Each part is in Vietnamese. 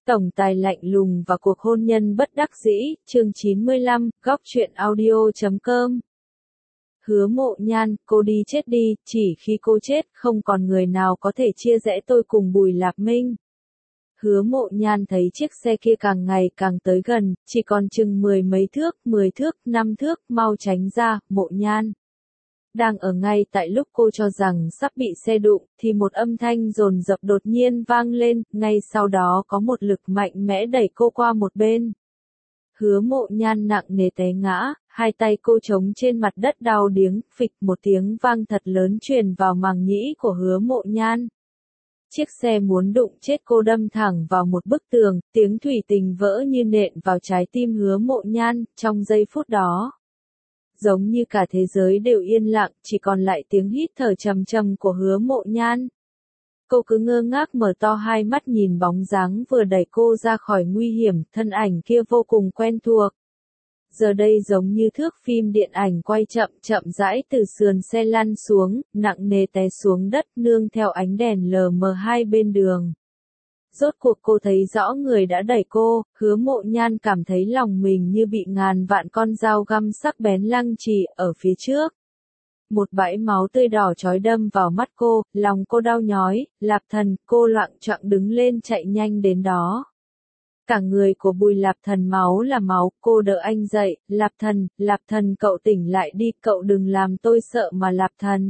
Tổng tài lạnh lùng và cuộc hôn nhân bất đắc dĩ, chương 95, góc truyện audio.com. Hứa Mộ Nhan, cô đi chết đi, chỉ khi cô chết, không còn người nào có thể chia rẽ tôi cùng Bùi Lạc Minh. Hứa Mộ Nhan thấy chiếc xe kia càng ngày càng tới gần, chỉ còn chừng 10 mấy thước, 10 thước, 5 thước, mau tránh ra, Mộ Nhan. Đang ở ngay tại lúc cô cho rằng sắp bị xe đụng, thì một âm thanh dồn dập đột nhiên vang lên, ngay sau đó có một lực mạnh mẽ đẩy cô qua một bên. Hứa Mộ Nhan nặng nề té ngã, hai tay cô trống trên mặt đất đau điếng, phịch một tiếng vang thật lớn truyền vào màng nhĩ của Hứa Mộ Nhan. Chiếc xe muốn đụng chết cô đâm thẳng vào một bức tường, tiếng thủy tinh vỡ như nện vào trái tim Hứa Mộ Nhan, trong giây phút đó. Giống như cả thế giới đều yên lặng, chỉ còn lại tiếng hít thở trầm trầm của Hứa Mộ Nhan. Cô cứ ngơ ngác mở to hai mắt nhìn bóng dáng vừa đẩy cô ra khỏi nguy hiểm, thân ảnh kia vô cùng quen thuộc. Giờ đây giống như thước phim điện ảnh quay chậm chậm rãi từ sườn xe lăn xuống, nặng nề té xuống đất nương theo ánh đèn lờ mờ hai bên đường. Rốt cuộc cô thấy rõ người đã đẩy cô, Hứa Mộ Nhan cảm thấy lòng mình như bị ngàn vạn con dao găm sắc bén lăng trì ở phía trước. Một bãi máu tươi đỏ chói đâm vào mắt cô, lòng cô đau nhói, Lạp Thần, cô loạng choạng đứng lên chạy nhanh đến đó. Cả người của Bùi Lạp Thần máu là máu, cô đỡ anh dậy, Lạp Thần cậu tỉnh lại đi, cậu đừng làm tôi sợ mà Lạp Thần.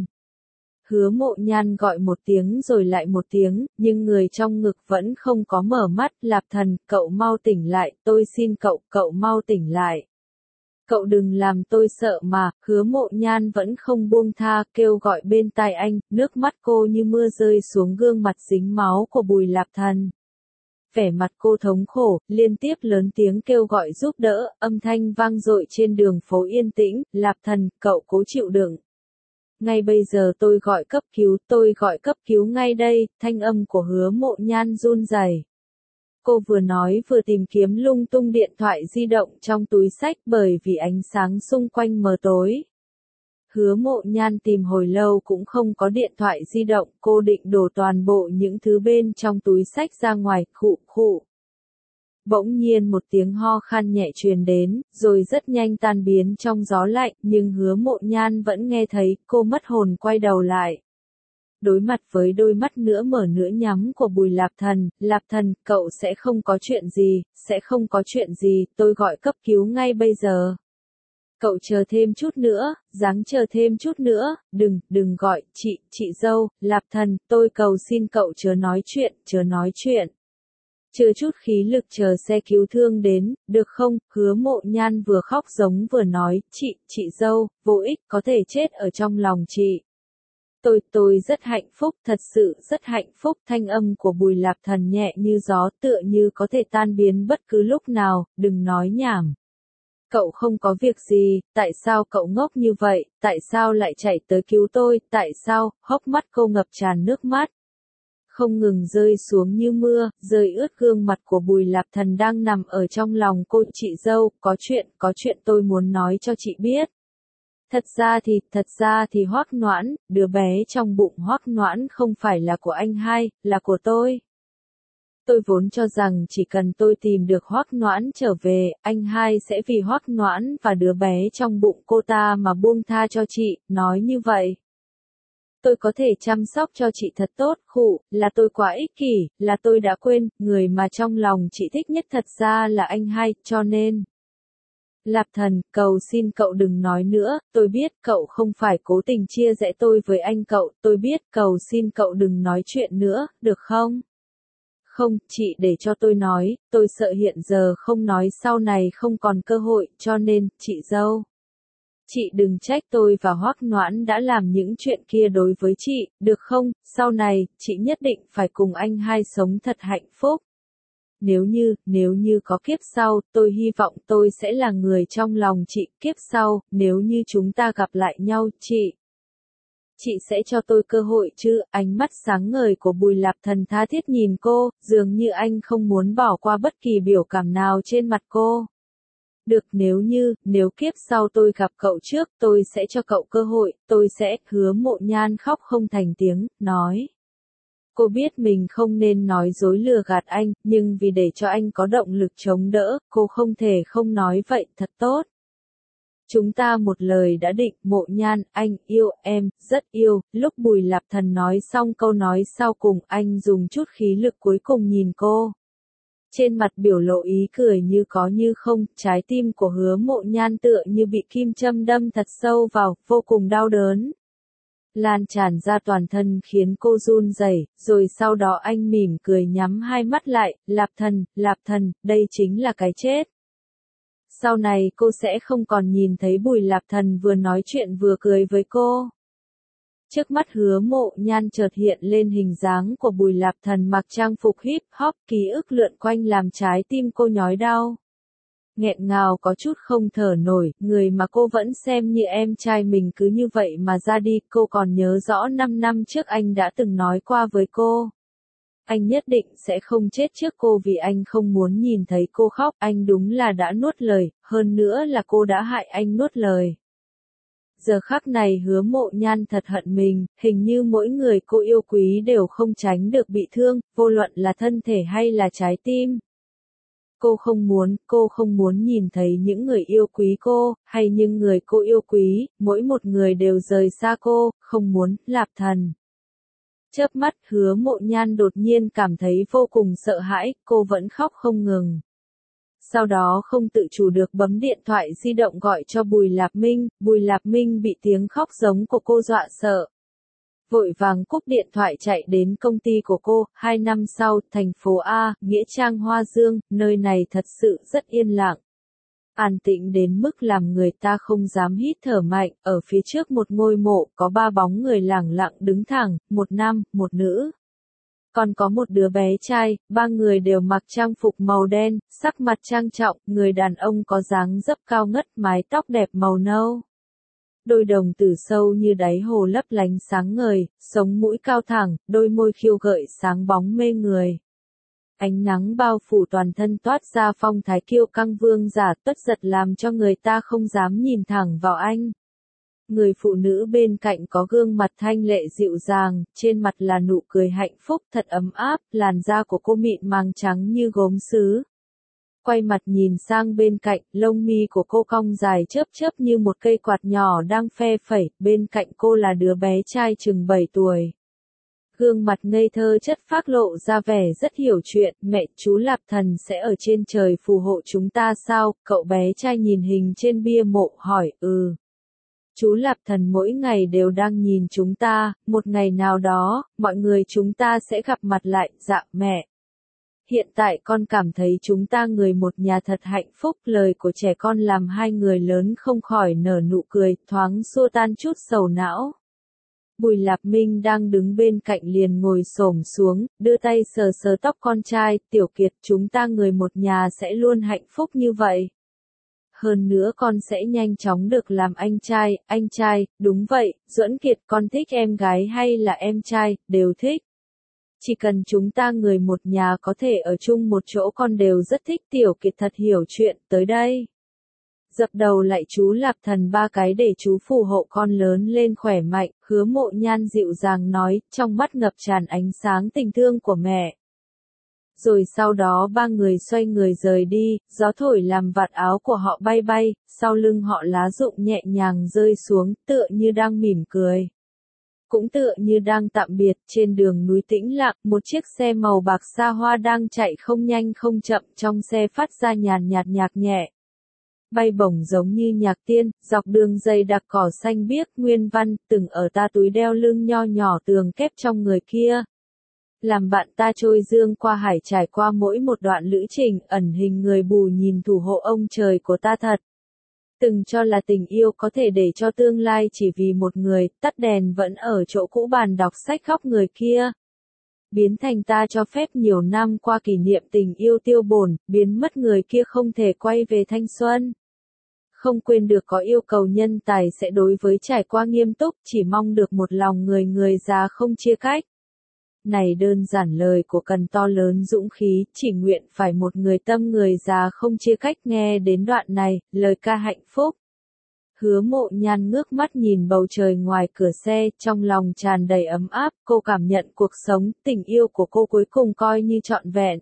Hứa Mộ Nhan gọi một tiếng rồi lại một tiếng, nhưng người trong ngực vẫn không có mở mắt, Lạp Thần, cậu mau tỉnh lại, tôi xin cậu, cậu mau tỉnh lại. Cậu đừng làm tôi sợ mà, Hứa Mộ Nhan vẫn không buông tha, kêu gọi bên tai anh, nước mắt cô như mưa rơi xuống gương mặt dính máu của Bùi Lạp Thần. Vẻ mặt cô thống khổ, liên tiếp lớn tiếng kêu gọi giúp đỡ, âm thanh vang dội trên đường phố yên tĩnh, Lạp Thần, cậu cố chịu đựng. Ngay bây giờ tôi gọi cấp cứu ngay đây, thanh âm của Hứa Mộ Nhan run rẩy. Cô vừa nói vừa tìm kiếm lung tung điện thoại di động trong túi xách bởi vì ánh sáng xung quanh mờ tối. Hứa Mộ Nhan tìm hồi lâu cũng không có điện thoại di động, cô định đổ toàn bộ những thứ bên trong túi xách ra ngoài, khụ. Bỗng nhiên một tiếng ho khan nhẹ truyền đến, rồi rất nhanh tan biến trong gió lạnh, nhưng Hứa Mộ Nhan vẫn nghe thấy, cô mất hồn quay đầu lại. Đối mặt với đôi mắt nửa mở nửa nhắm của Bùi Lạp Thần, cậu sẽ không có chuyện gì, tôi gọi cấp cứu ngay bây giờ. Cậu chờ thêm chút nữa, ráng chờ thêm chút nữa, đừng gọi, chị dâu, Lạp Thần, tôi cầu xin cậu chớ nói chuyện. Chưa chút khí lực chờ xe cứu thương đến, được không? Hứa Mộ Nhan vừa khóc giống vừa nói, chị dâu, vô ích, có thể chết ở trong lòng chị. Tôi rất hạnh phúc, thật sự rất hạnh phúc, thanh âm của Bùi Lạp Thần nhẹ như gió tựa như có thể tan biến bất cứ lúc nào, đừng nói nhảm. Cậu không có việc gì, tại sao cậu ngốc như vậy, tại sao lại chạy tới cứu tôi, tại sao, hốc mắt cô ngập tràn nước mắt. Không ngừng rơi xuống như mưa, rơi ướt gương mặt của Bùi Lạp Thần đang nằm ở trong lòng cô, chị dâu, có chuyện tôi muốn nói cho chị biết. Thật ra thì Hoắc Noãn, đứa bé trong bụng Hoắc Noãn không phải là của anh hai, là của tôi. Tôi vốn cho rằng chỉ cần tôi tìm được Hoắc Noãn trở về, anh hai sẽ vì Hoắc Noãn và đứa bé trong bụng cô ta mà buông tha cho chị, nói như vậy. Tôi có thể chăm sóc cho chị thật tốt, là tôi quá ích kỷ, là tôi đã quên, người mà trong lòng chị thích nhất thật ra là anh hai, cho nên. Lạp Thần, cầu xin cậu đừng nói nữa, tôi biết cậu không phải cố tình chia rẽ tôi với anh cậu, tôi biết, cầu xin cậu đừng nói chuyện nữa, được không? Không, chị để cho tôi nói, tôi sợ hiện giờ không nói sau này không còn cơ hội, cho nên, chị dâu. Chị đừng trách tôi và Hoắc Noãn đã làm những chuyện kia đối với chị, được không? Sau này, chị nhất định phải cùng anh hai sống thật hạnh phúc. Nếu như có kiếp sau, tôi hy vọng tôi sẽ là người trong lòng chị, kiếp sau, nếu như chúng ta gặp lại nhau, chị sẽ cho tôi cơ hội chứ? Ánh mắt sáng ngời của Bùi Lạp Thần tha thiết nhìn cô, dường như anh không muốn bỏ qua bất kỳ biểu cảm nào trên mặt cô. Được, nếu kiếp sau tôi gặp cậu trước, tôi sẽ cho cậu cơ hội, tôi sẽ, Hứa Mộ Nhan khóc không thành tiếng, nói. Cô biết mình không nên nói dối lừa gạt anh, nhưng vì để cho anh có động lực chống đỡ, cô không thể không nói vậy, thật tốt. Chúng ta một lời đã định, Mộ Nhan, anh yêu em, rất yêu. Lúc Bùi Lạp Thần nói xong câu nói sau cùng, anh dùng chút khí lực cuối cùng nhìn cô. Trên mặt biểu lộ ý cười như có như không, trái tim của Hứa Mộ Nhan tựa như bị kim châm đâm thật sâu vào, vô cùng đau đớn. Lan tràn ra toàn thân khiến cô run rẩy, rồi sau đó anh mỉm cười nhắm hai mắt lại, Lạp Thần, đây chính là cái chết. Sau này cô sẽ không còn nhìn thấy Bùi Lạp Thần vừa nói chuyện vừa cười với cô. Trước mắt Hứa Mộ Nhan chợt hiện lên hình dáng của Bùi Lạp Thần mặc trang phục hip hop, ký ức lượn quanh làm trái tim cô nhói đau. Nghẹn ngào có chút không thở nổi, người mà cô vẫn xem như em trai mình cứ như vậy mà ra đi. Cô còn nhớ rõ 5 năm trước anh đã từng nói qua với cô. Anh nhất định sẽ không chết trước cô vì anh không muốn nhìn thấy cô khóc. Anh đúng là đã nuốt lời, hơn nữa là cô đã hại anh nuốt lời. Giờ khắc này Hứa Mộ Nhan thật hận mình, hình như mỗi người cô yêu quý đều không tránh được bị thương, vô luận là thân thể hay là trái tim. Cô không muốn nhìn thấy những người yêu quý cô, hay những người cô yêu quý, mỗi một người đều rời xa cô, không muốn. Lạp Thần. Chớp mắt, Hứa Mộ Nhan đột nhiên cảm thấy vô cùng sợ hãi, cô vẫn khóc không ngừng. Sau đó không tự chủ được bấm điện thoại di động gọi cho Bùi Lạp Minh bị tiếng khóc giống của cô dọa sợ. Vội vàng cúp điện thoại chạy đến công ty của cô. 2 năm sau, thành phố A, nghĩa trang Hoa Dương, nơi này thật sự rất yên lặng. An tĩnh đến mức làm người ta không dám hít thở mạnh, ở phía trước một ngôi mộ có 3 bóng người lẳng lặng đứng thẳng, một nam, một nữ. Còn có một đứa bé trai, 3 người đều mặc trang phục màu đen, sắc mặt trang trọng, người đàn ông có dáng dấp cao ngất, mái tóc đẹp màu nâu. Đôi đồng tử sâu như đáy hồ lấp lánh sáng ngời, sống mũi cao thẳng, đôi môi khiêu gợi sáng bóng mê người. Ánh nắng bao phủ toàn thân toát ra phong thái kiêu căng vương giả tuất giật làm cho người ta không dám nhìn thẳng vào anh. Người phụ nữ bên cạnh có gương mặt thanh lệ dịu dàng, trên mặt là nụ cười hạnh phúc thật ấm áp, làn da của cô mịn màng trắng như gốm sứ. Quay mặt nhìn sang bên cạnh, lông mi của cô cong dài chớp chớp như một cây quạt nhỏ đang phe phẩy, bên cạnh cô là đứa bé trai chừng 7 tuổi. Gương mặt ngây thơ chất phác lộ ra vẻ rất hiểu chuyện, mẹ chú Lạp Thần sẽ ở trên trời phù hộ chúng ta sao? Cậu bé trai nhìn hình trên bia mộ hỏi, Chú Lạp Thần mỗi ngày đều đang nhìn chúng ta, một ngày nào đó, mọi người chúng ta sẽ gặp mặt lại. Dạ mẹ. Hiện tại con cảm thấy chúng ta người một nhà thật hạnh phúc. Lời của trẻ con làm hai người lớn không khỏi nở nụ cười, thoáng xua tan chút sầu não. Bùi Lạp Minh đang đứng bên cạnh liền ngồi xổm xuống, đưa tay sờ sờ tóc con trai. Tiểu Kiệt, chúng ta người một nhà sẽ luôn hạnh phúc như vậy. Hơn nữa con sẽ nhanh chóng được làm anh trai, đúng vậy. Duẫn Kiệt, con thích em gái hay là em trai? Đều thích. Chỉ cần chúng ta người một nhà có thể ở chung một chỗ con đều rất thích. Tiểu Kiệt thật hiểu chuyện, tới đây. Dập đầu lại chú Lạp Thần 3 cái để chú phù hộ con lớn lên khỏe mạnh. Hứa Mộ Nhan dịu dàng nói, trong mắt ngập tràn ánh sáng tình thương của mẹ. Rồi sau đó 3 người xoay người rời đi, gió thổi làm vạt áo của họ bay bay, sau lưng họ lá rụng nhẹ nhàng rơi xuống, tựa như đang mỉm cười. Cũng tựa như đang tạm biệt. Trên đường núi tĩnh lặng, một chiếc xe màu bạc xa hoa đang chạy không nhanh không chậm, trong xe phát ra nhàn nhạt nhạc nhẹ. Bay bổng giống như nhạc tiên, dọc đường dây đặc cỏ xanh biếc, nguyên văn, từng ở ta túi đeo lưng nho nhỏ tường kép trong người kia. Làm bạn ta trôi dương qua hải, trải qua mỗi một đoạn lữ trình, ẩn hình người bù nhìn thủ hộ ông trời của ta thật. Từng cho là tình yêu có thể để cho tương lai chỉ vì một người, tắt đèn vẫn ở chỗ cũ bàn đọc sách khóc người kia. Biến thành ta cho phép nhiều năm qua kỷ niệm tình yêu tiêu bổn, biến mất người kia không thể quay về thanh xuân. Không quên được có yêu cầu nhân tài sẽ đối với trải qua nghiêm túc, chỉ mong được một lòng người già không chia cách. Này đơn giản lời của cần to lớn dũng khí, chỉ nguyện phải một người tâm người già không chia cách. Nghe đến đoạn này, lời ca hạnh phúc. Hứa Mộ Nhan ngước mắt nhìn bầu trời ngoài cửa xe, trong lòng tràn đầy ấm áp, cô cảm nhận cuộc sống, tình yêu của cô cuối cùng coi như trọn vẹn.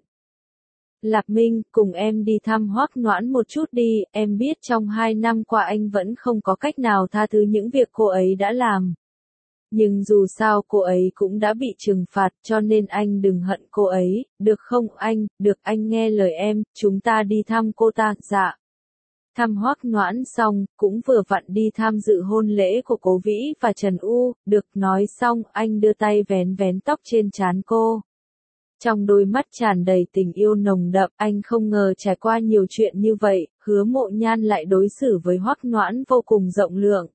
Lạp Minh, cùng em đi thăm Hoắc Noãn một chút đi, em biết trong 2 năm qua anh vẫn không có cách nào tha thứ những việc cô ấy đã làm. Nhưng dù sao cô ấy cũng đã bị trừng phạt cho nên anh đừng hận cô ấy, được không anh, được anh nghe lời em, chúng ta đi thăm cô ta, dạ. Thăm Hoắc Noãn xong, cũng vừa vặn đi tham dự hôn lễ của Cố Vĩ và Trần U, được nói xong, anh đưa tay vén vén tóc trên trán cô. Trong đôi mắt tràn đầy tình yêu nồng đậm, anh không ngờ trải qua nhiều chuyện như vậy, Hứa Mộ Nhan lại đối xử với Hoắc Noãn vô cùng rộng lượng.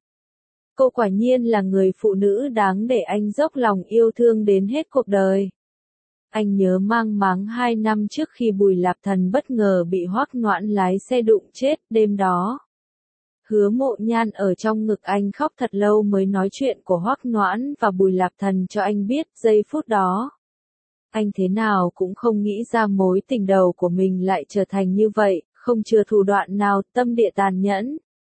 Cô quả nhiên là người phụ nữ đáng để anh dốc lòng yêu thương đến hết cuộc đời. Anh nhớ mang máng 2 năm trước khi Bùi Lạp Thần bất ngờ bị Hoắc Noãn lái xe đụng chết, đêm đó. Hứa Mộ Nhan ở trong ngực anh khóc thật lâu mới nói chuyện của Hoắc Noãn và Bùi Lạp Thần cho anh biết, giây phút đó. Anh thế nào cũng không nghĩ ra mối tình đầu của mình lại trở thành như vậy, không chừa thủ đoạn nào, tâm địa tàn nhẫn.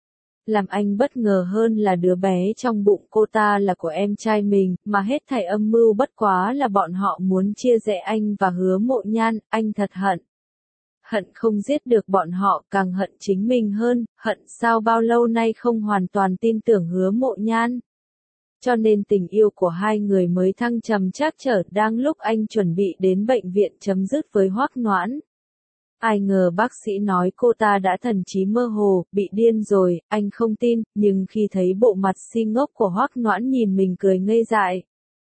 Làm anh bất ngờ hơn là đứa bé trong bụng cô ta là của em trai mình, mà hết thảy âm mưu bất quá là bọn họ muốn chia rẽ anh và Hứa Mộ Nhan, anh thật hận. Hận không giết được bọn họ, càng hận chính mình hơn, hận sao bao lâu nay không hoàn toàn tin tưởng Hứa Mộ Nhan. Cho nên tình yêu của hai người mới thăng trầm trắc trở, đang lúc anh chuẩn bị đến bệnh viện chấm dứt với Hoắc Noãn. Ai ngờ bác sĩ nói cô ta đã thần trí mơ hồ, bị điên rồi, anh không tin, nhưng khi thấy bộ mặt si ngốc của Hoắc Noãn nhìn mình cười ngây dại.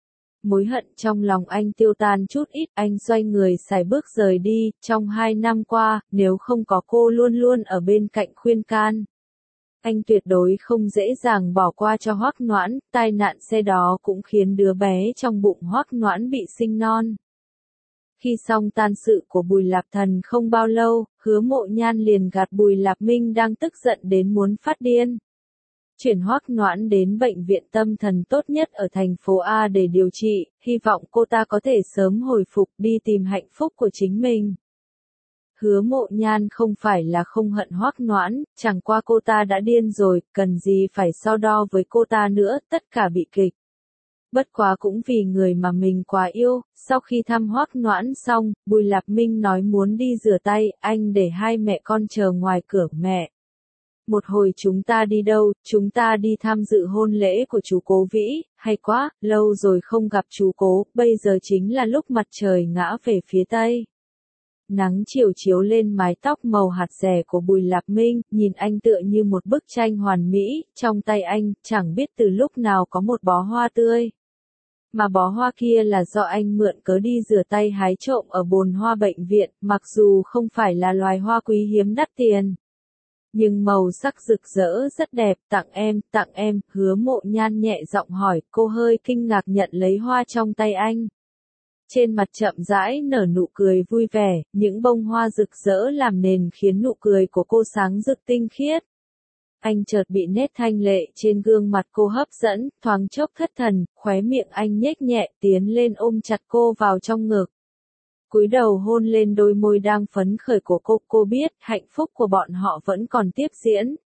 Mối hận trong lòng anh tiêu tan chút ít, anh xoay người sải bước rời đi, trong 2 năm qua, nếu không có cô luôn luôn ở bên cạnh khuyên can. Anh tuyệt đối không dễ dàng bỏ qua cho Hoắc Noãn, tai nạn xe đó cũng khiến đứa bé trong bụng Hoắc Noãn bị sinh non. Khi xong tang sự của Bùi Lạp Thần không bao lâu, Hứa Mộ Nhan liền gạt Bùi Lạp Minh đang tức giận đến muốn phát điên. Chuyển Hoắc Noãn đến bệnh viện tâm thần tốt nhất ở thành phố A để điều trị, hy vọng cô ta có thể sớm hồi phục đi tìm hạnh phúc của chính mình. Hứa Mộ Nhan không phải là không hận Hoắc Noãn, chẳng qua cô ta đã điên rồi, cần gì phải so đo với cô ta nữa, tất cả bị kịch. Bất quá cũng vì người mà mình quá yêu, sau khi thăm Hoắc Noãn xong, Bùi Lạp Minh nói muốn đi rửa tay, anh để hai mẹ con chờ ngoài cửa. Mẹ. Một hồi chúng ta đi đâu, chúng ta đi tham dự hôn lễ của chú Cố Vĩ, hay quá, lâu rồi không gặp chú Cố, bây giờ chính là lúc mặt trời ngã về phía tây. Nắng chiều chiếu lên mái tóc màu hạt rẻ của Bùi Lạp Minh, nhìn anh tựa như một bức tranh hoàn mỹ, trong tay anh, chẳng biết từ lúc nào có một bó hoa tươi. Mà bó hoa kia là do anh mượn cớ đi rửa tay hái trộm ở bồn hoa bệnh viện, mặc dù không phải là loài hoa quý hiếm đắt tiền. Nhưng màu sắc rực rỡ rất đẹp, tặng em, Hứa Mộ Nhan nhẹ giọng hỏi, cô hơi kinh ngạc nhận lấy hoa trong tay anh. Trên mặt chậm rãi nở nụ cười vui vẻ, những bông hoa rực rỡ làm nền khiến nụ cười của cô sáng rực tinh khiết. Anh chợt bị nét thanh lệ trên gương mặt cô hấp dẫn, thoáng chốc thất thần, khóe miệng anh nhếch nhẹ tiến lên ôm chặt cô vào trong ngực. Cúi đầu hôn lên đôi môi đang phấn khởi của cô biết hạnh phúc của bọn họ vẫn còn tiếp diễn.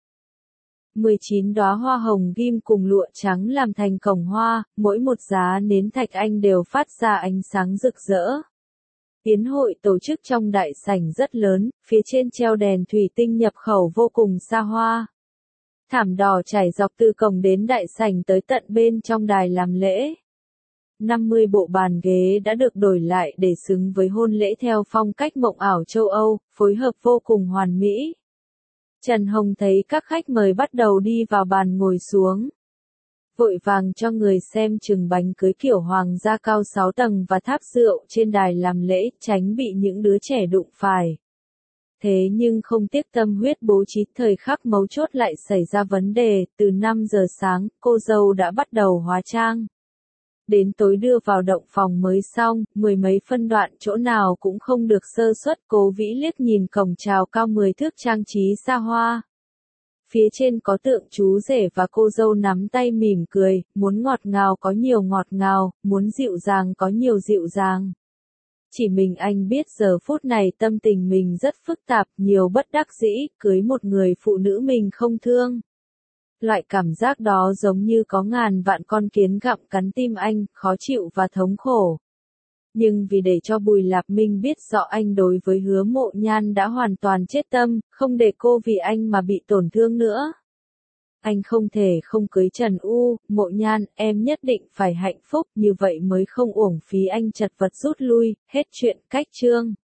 19 đóa hoa hồng ghim cùng lụa trắng làm thành cổng hoa, mỗi một giá nến thạch anh đều phát ra ánh sáng rực rỡ. Yến hội tổ chức trong đại sảnh rất lớn, phía trên treo đèn thủy tinh nhập khẩu vô cùng xa hoa. Thảm đỏ trải dọc từ cổng đến đại sảnh tới tận bên trong đài làm lễ. 50 bộ bàn ghế đã được đổi lại để xứng với hôn lễ theo phong cách mộng ảo châu Âu, phối hợp vô cùng hoàn mỹ. Trần Hồng thấy các khách mời bắt đầu đi vào bàn ngồi xuống. Vội vàng cho người xem chừng bánh cưới kiểu hoàng gia cao 6 tầng và tháp rượu trên đài làm lễ, tránh bị những đứa trẻ đụng phải. Thế nhưng không tiếc tâm huyết bố trí thời khắc mấu chốt lại xảy ra vấn đề, từ 5 giờ sáng, cô dâu đã bắt đầu hóa trang. Đến tối đưa vào động phòng mới xong, 10 mấy phân đoạn chỗ nào cũng không được sơ suất. Cố Vĩ liếc nhìn cổng chào cao 10 thước trang trí xa hoa. Phía trên có tượng chú rể và cô dâu nắm tay mỉm cười, muốn ngọt ngào có nhiều ngọt ngào, muốn dịu dàng có nhiều dịu dàng. Chỉ mình anh biết giờ phút này tâm tình mình rất phức tạp, nhiều bất đắc dĩ, cưới một người phụ nữ mình không thương. Loại cảm giác đó giống như có ngàn vạn con kiến gặm cắn tim anh, khó chịu và thống khổ. Nhưng vì để cho Bùi Lạp Minh biết rõ anh đối với Hứa Mộ Nhan đã hoàn toàn chết tâm, không để cô vì anh mà bị tổn thương nữa. Anh không thể không cưới Trần U, Mộ Nhan, em nhất định phải hạnh phúc, như vậy mới không uổng phí anh chật vật rút lui, hết chuyện, cách chương.